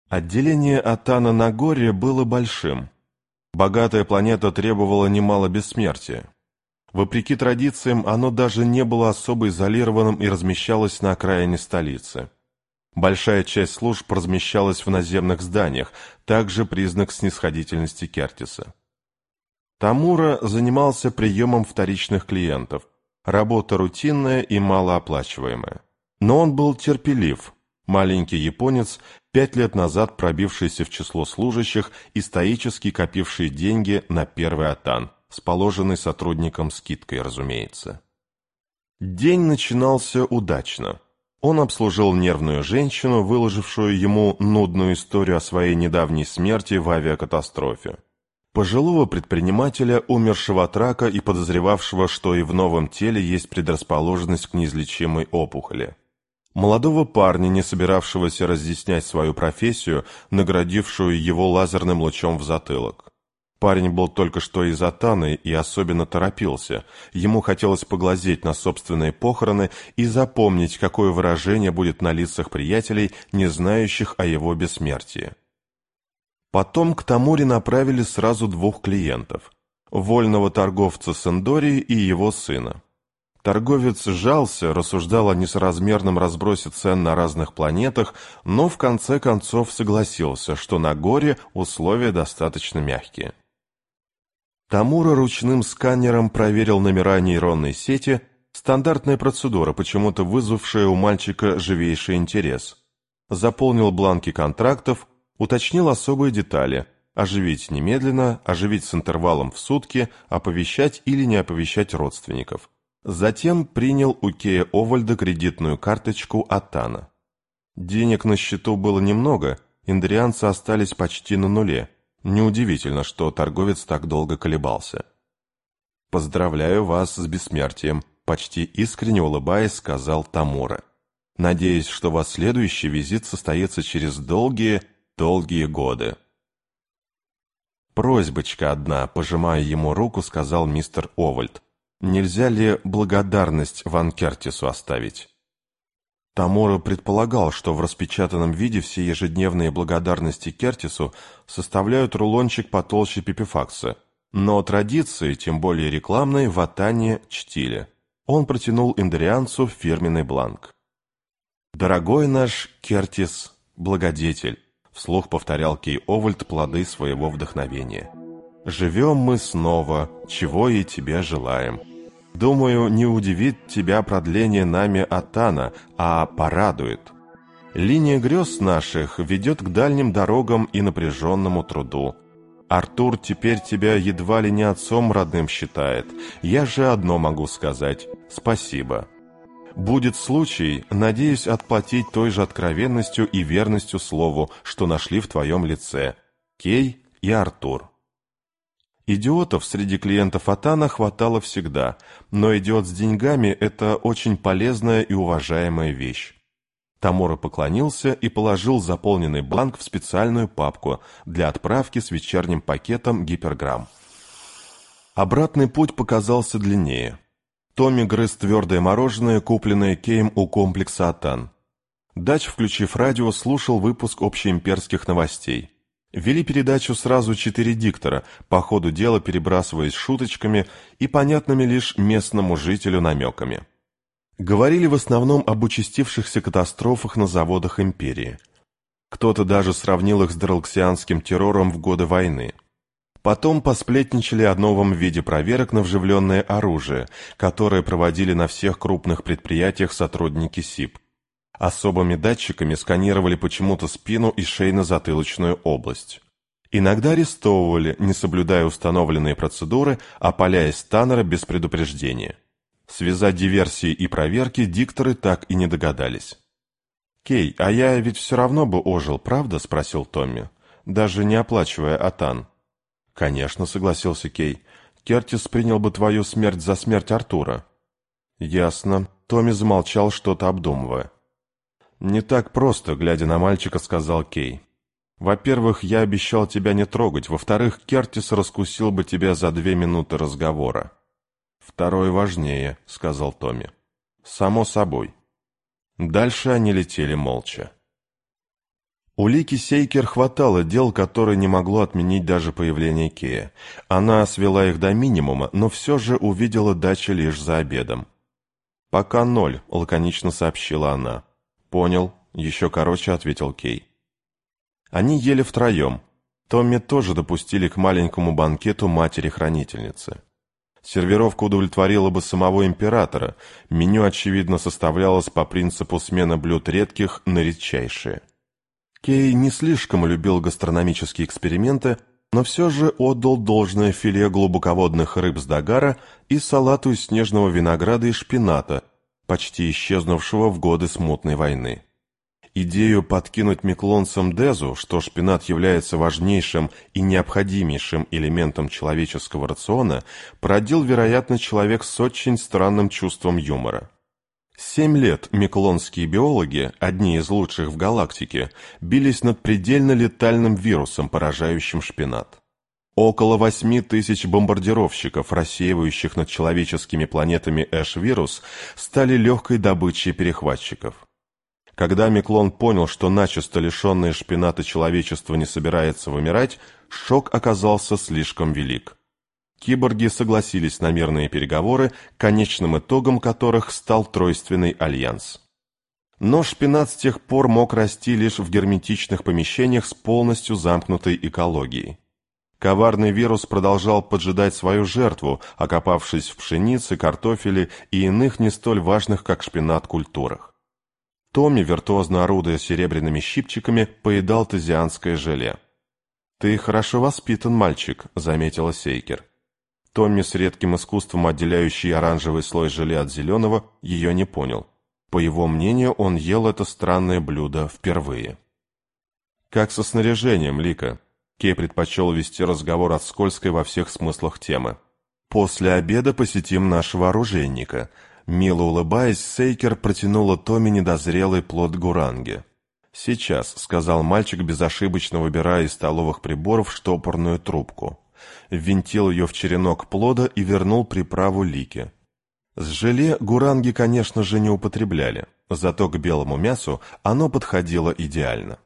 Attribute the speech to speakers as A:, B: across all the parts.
A: Отделение Атана Нагорье было большим. Богатая планета требовала немало бессмертия. Вопреки традициям, оно даже не было особо изолированным и размещалось на окраине столицы. Большая часть служб размещалась в наземных зданиях, также признак снисходительности Кертиса. Тамура занимался приемом вторичных клиентов, работа рутинная и малооплачиваемая. Но он был терпелив, маленький японец, 5 лет назад пробившийся в число служащих и стоически копивший деньги на первый атан, с положенной сотрудникам скидкой, разумеется. День начинался удачно. Он обслужил нервную женщину, выложившую ему нудную историю о своей недавней смерти в авиакатастрофе. Пожилого предпринимателя, умершего от рака и подозревавшего, что и в новом теле есть предрасположенность к неизлечимой опухоли. Молодого парня, не собиравшегося разъяснять свою профессию, наградившую его лазерным лучом в затылок. Парень был только что из Атаны и особенно торопился. Ему хотелось поглазеть на собственные похороны и запомнить, какое выражение будет на лицах приятелей, не знающих о его бессмертии. Потом к Тамуре направили сразу 2 клиентов – вольного торговца Сэндори и его сына. Торговец сжался, рассуждал о несоразмерном разбросе цен на разных планетах, но в конце концов согласился, что на горе условия достаточно мягкие. Тамура ручным сканером проверил номера нейронной сети, стандартная процедура, почему-то вызвавшая у мальчика живейший интерес. Заполнил бланки контрактов, уточнил особые детали – оживить немедленно, оживить с интервалом в сутки, оповещать или не оповещать родственников. Затем принял у Кея Овальда кредитную карточку Атана. Денег на счету было немного, индрианцы остались почти на нуле. Неудивительно, что торговец так долго колебался. «Поздравляю вас с бессмертием», – почти искренне улыбаясь, сказал Тамура. «Надеюсь, что ваш следующий визит состоится через долгие годы». «Просьбочка одна», – пожимая ему руку, сказал мистер Овальд. «Нельзя ли благодарность Ван Кертису оставить?» Тамура предполагал, что в распечатанном виде все ежедневные благодарности Кертису составляют рулончик потолще пипифакса, но традиции, тем более рекламные, в Атане чтили. Он протянул индрианцу фирменный бланк. «Дорогой наш Кертис, благодетель», — вслух повторял Кей Овальд плоды своего вдохновения. «Живем мы снова, чего и тебе желаем. Думаю, не удивит тебя продление нами Атана, а порадует. Линия грез наших ведет к дальним дорогам и напряженному труду. Артур теперь тебя едва ли не отцом родным считает. Я же одно могу сказать – спасибо. Будет случай, надеюсь отплатить той же откровенностью и верностью слову, что нашли в твоем лице. Кей и Артур». Идиотов среди клиентов Атана хватало всегда, но идиот с деньгами – это очень полезная и уважаемая вещь. Тамура поклонился и положил заполненный бланк в специальную папку для отправки с вечерним пакетом гиперграмм. Обратный путь показался длиннее. Томми грыз твердое мороженое, купленное Кеем у комплекса Атан. Дач, включив радио, слушал выпуск общеимперских новостей. Вели передачу сразу 4 диктора, по ходу дела перебрасываясь шуточками и понятными лишь местному жителю намеками. Говорили в основном об участившихся катастрофах на заводах империи. Кто-то даже сравнил их с дралксианским террором в годы войны. Потом посплетничали о новом виде проверок на вживленное оружие, которое проводили на всех крупных предприятиях сотрудники СИП. Особыми датчиками сканировали почему-то спину и шейно-затылочную область. Иногда арестовывали, не соблюдая установленные процедуры, опаляя Станнера без предупреждения. Связать диверсии и проверки дикторы так и не догадались. «Кей, а я ведь все равно бы ожил, правда?» – спросил Томми. «Даже не оплачивая Атан». «Конечно», – согласился Кей. «Кертис принял бы твою смерть за смерть Артура». «Ясно». Томми замолчал, что-то обдумывая. «Не так просто», — глядя на мальчика, сказал Кей. «Во-первых, я обещал тебя не трогать. Во-вторых, Кертис раскусил бы тебя за 2 минуты разговора». «Второе важнее», — сказал Томми. «Само собой». Дальше они летели молча. У Лики Сейкер хватало дел, которые не могло отменить даже появление Кея. Она свела их до минимума, но все же увидела дачу лишь за обедом. «Пока 0», — лаконично сообщила она. «Понял», — еще короче ответил Кей. Они ели втроем. Томми тоже допустили к маленькому банкету матери-хранительницы. Сервировка удовлетворила бы самого императора. Меню, очевидно, составлялось по принципу смена блюд редких на редчайшие. Кей не слишком любил гастрономические эксперименты, но все же отдал должное филе глубоководных рыб с Дагара и салату из снежного винограда и шпината, почти исчезнувшего в годы смутной войны. Идею подкинуть миклонцам Дезу, что шпинат является важнейшим и необходимейшим элементом человеческого рациона, породил, вероятно, человек с очень странным чувством юмора. 7 лет миклонские биологи, одни из лучших в галактике, бились над предельно летальным вирусом, поражающим шпинат. Около 8000 бомбардировщиков, рассеивающих над человеческими планетами Эш-вирус, стали легкой добычей перехватчиков. Когда Миклон понял, что начисто лишенное шпината человечество не собирается вымирать, шок оказался слишком велик. Киборги согласились на мирные переговоры, конечным итогом которых стал тройственный альянс. Но шпинат с тех пор мог расти лишь в герметичных помещениях с полностью замкнутой экологией. Коварный вирус продолжал поджидать свою жертву, окопавшись в пшенице, картофеле и иных не столь важных, как шпинат, культурах. Томми, виртуозно орудуя серебряными щипчиками, поедал тезианское желе. «Ты хорошо воспитан, мальчик», — заметила Сейкер. Томми, с редким искусством отделяющий оранжевый слой желе от зеленого, ее не понял. По его мнению, он ел это странное блюдо впервые. «Как со снаряжением, Лика?» Кей предпочел вести разговор от скользкой во всех смыслах темы. «После обеда посетим нашего оружейника». Мило улыбаясь, Сейкер протянула Томми недозрелый плод гуранги. «Сейчас», — сказал мальчик, безошибочно выбирая из столовых приборов штопорную трубку. Ввинтил ее в черенок плода и вернул приправу Лике. С желе гуранги, конечно же, не употребляли, зато к белому мясу оно подходило идеально.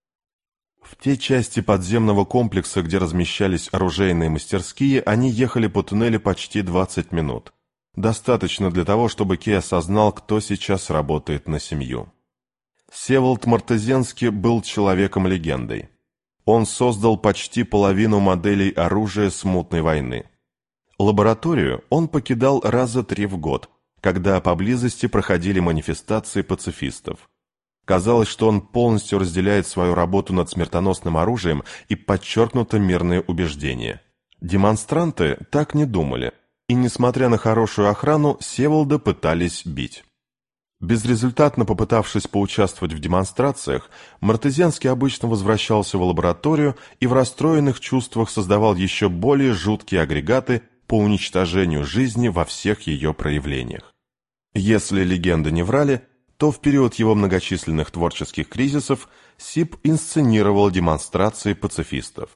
A: В те части подземного комплекса, где размещались оружейные мастерские, они ехали по туннелю почти 20 минут. Достаточно для того, чтобы Кей осознал, кто сейчас работает на семью. Всеволод Мартезенский был человеком-легендой. Он создал почти половину моделей оружия смутной войны. Лабораторию он покидал раза 3 в год, когда поблизости проходили манифестации пацифистов. Казалось, что он полностью разделяет свою работу над смертоносным оружием и подчеркнуто мирные убеждения. Демонстранты так не думали. И, несмотря на хорошую охрану, Всеволода пытались бить. Безрезультатно попытавшись поучаствовать в демонстрациях, Мартезенский обычно возвращался в лабораторию и в расстроенных чувствах создавал еще более жуткие агрегаты по уничтожению жизни во всех ее проявлениях. Если легенды не врали, то в период его многочисленных творческих кризисов СИП инсценировал демонстрации пацифистов.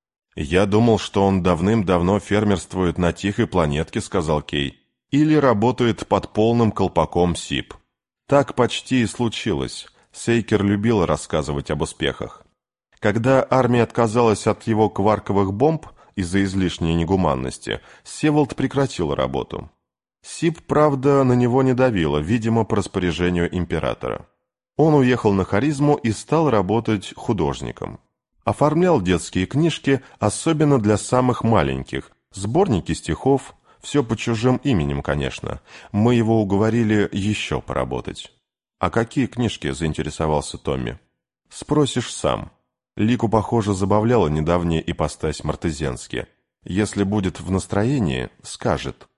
A: «Я думал, что он давным-давно фермерствует на тихой планетке», — сказал Кей, «или работает под полным колпаком СИП». Так почти и случилось. Сейкер любила рассказывать об успехах. Когда армия отказалась от его кварковых бомб из-за излишней негуманности, Всеволод прекратил работу. СИП, правда, на него не давила, видимо, по распоряжению императора. Он уехал на Харизму и стал работать художником. Оформлял детские книжки, особенно для самых маленьких, сборники стихов, все по чужим именем, конечно. Мы его уговорили еще поработать. «А какие книжки?» – заинтересовался Томми. «Спросишь сам». Лику, похоже, забавляла недавняя ипостась Мартезенски. Если будет в настроении, скажет.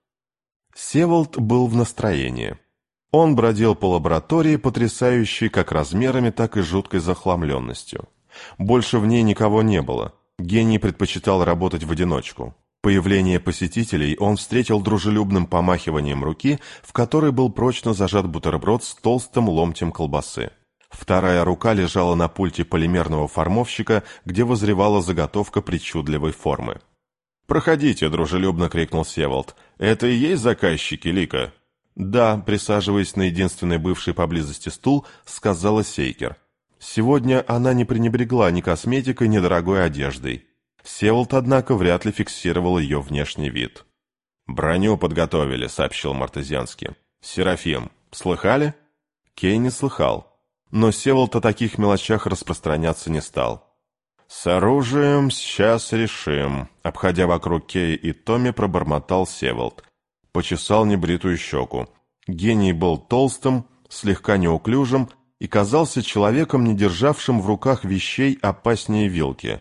A: Всеволод был в настроении. Он бродил по лаборатории, потрясающей как размерами, так и жуткой захламленностью. Больше в ней никого не было. Гений предпочитал работать в одиночку. Появление посетителей он встретил дружелюбным помахиванием руки, в которой был прочно зажат бутерброд с толстым ломтем колбасы. Вторая рука лежала на пульте полимерного формовщика, где вызревала заготовка причудливой формы. «Проходите», — дружелюбно крикнул Всеволод. «Это и есть заказчики, Лика?» «Да», — присаживаясь на единственный бывший поблизости стул, сказала Сейкер. Сегодня она не пренебрегла ни косметикой, ни дорогой одеждой. Всеволод, однако, вряд ли фиксировал ее внешний вид. «Броню подготовили», — сообщил Мартезианский. «Серафим, слыхали?» Кей не слыхал, но Всеволод о таких мелочах распространяться не стал. «С оружием сейчас решим», — обходя вокруг Кея и Томми, пробормотал Всеволод. Почесал небритую щеку. Гений был толстым, слегка неуклюжим и казался человеком, не державшим в руках вещей опаснее вилки.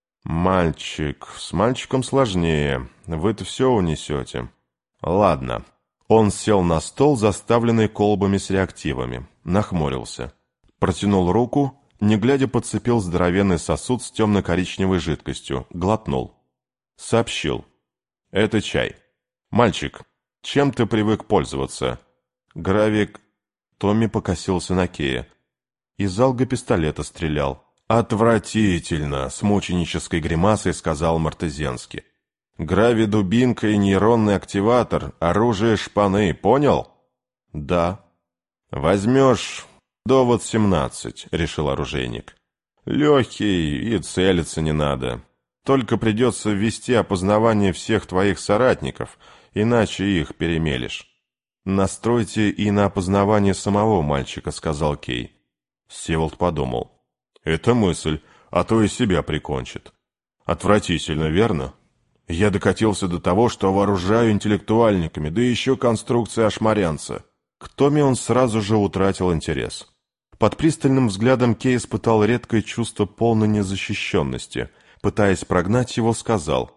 A: «Мальчик, с мальчиком сложнее, вы-то все унесете». «Ладно». Он сел на стол, заставленный колбами с реактивами, нахмурился. Протянул руку, не глядя подцепил здоровенный сосуд с темно-коричневой жидкостью, глотнул. Сообщил. «Это чай. Мальчик, чем ты привык пользоваться?» «Гравик...» Томми покосился на Кея. Из алго-пистолета стрелял. «Отвратительно!» — с мученической гримасой сказал Мартезианский. «Грави-дубинка и нейронный активатор, оружие шпаны, понял?» «Да». «Возьмешь довод 17», — решил оружейник. «Легкий и целиться не надо. Только придется ввести опознавание всех твоих соратников, иначе их перемелешь». «Настройте и на опознавание самого мальчика», — сказал Кей. Всеволод подумал. «Это мысль, а то и себя прикончит». «Отвратительно, верно? Я докатился до того, что вооружаю интеллектуальниками, да еще конструкция ашмарянца». К Томми он сразу же утратил интерес. Под пристальным взглядом Кей испытал редкое чувство полной незащищенности. Пытаясь прогнать его, сказал: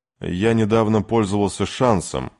A: «Я недавно пользовался шансом».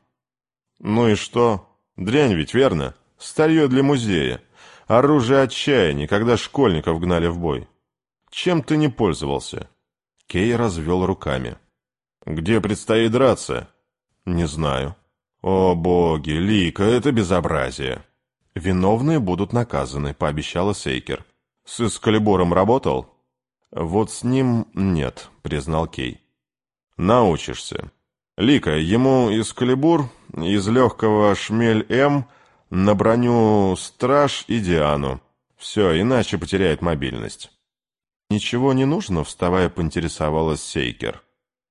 A: «Ну и что? Дрянь ведь, верно? Старье для музея. Оружие отчаяния, когда школьников гнали в бой. Чем ты не пользовался?» Кей развел руками. «Где предстоит драться?» «Не знаю». «О боги, Лика, это безобразие!» «Виновные будут наказаны», — пообещала Сейкер. «С Эскалибуром работал?» «Вот с ним нет», — признал Кей. «Научишься. Лика, ему Эскалибур, из легкого Шмель-М, на броню Страж и Диану. Все, иначе потеряет мобильность». «Ничего не нужно?» — вставая, поинтересовалась Сейкер.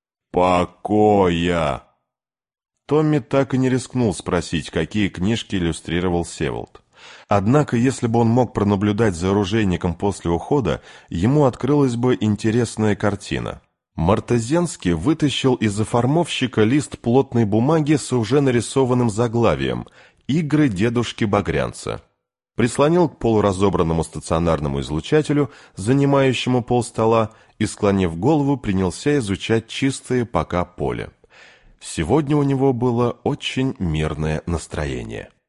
A: «Покоя!» Томми так и не рискнул спросить, какие книжки иллюстрировал Всеволод. Однако, если бы он мог пронаблюдать за оружейником после ухода, ему открылась бы интересная картина. Мартезианский вытащил из оформовщика лист плотной бумаги с уже нарисованным заглавием «Игры дедушки Багрянца». Прислонил к полуразобранному стационарному излучателю, занимающему полстола, и, склонив голову, принялся изучать чистое пока поле. Сегодня у него было очень мирное настроение.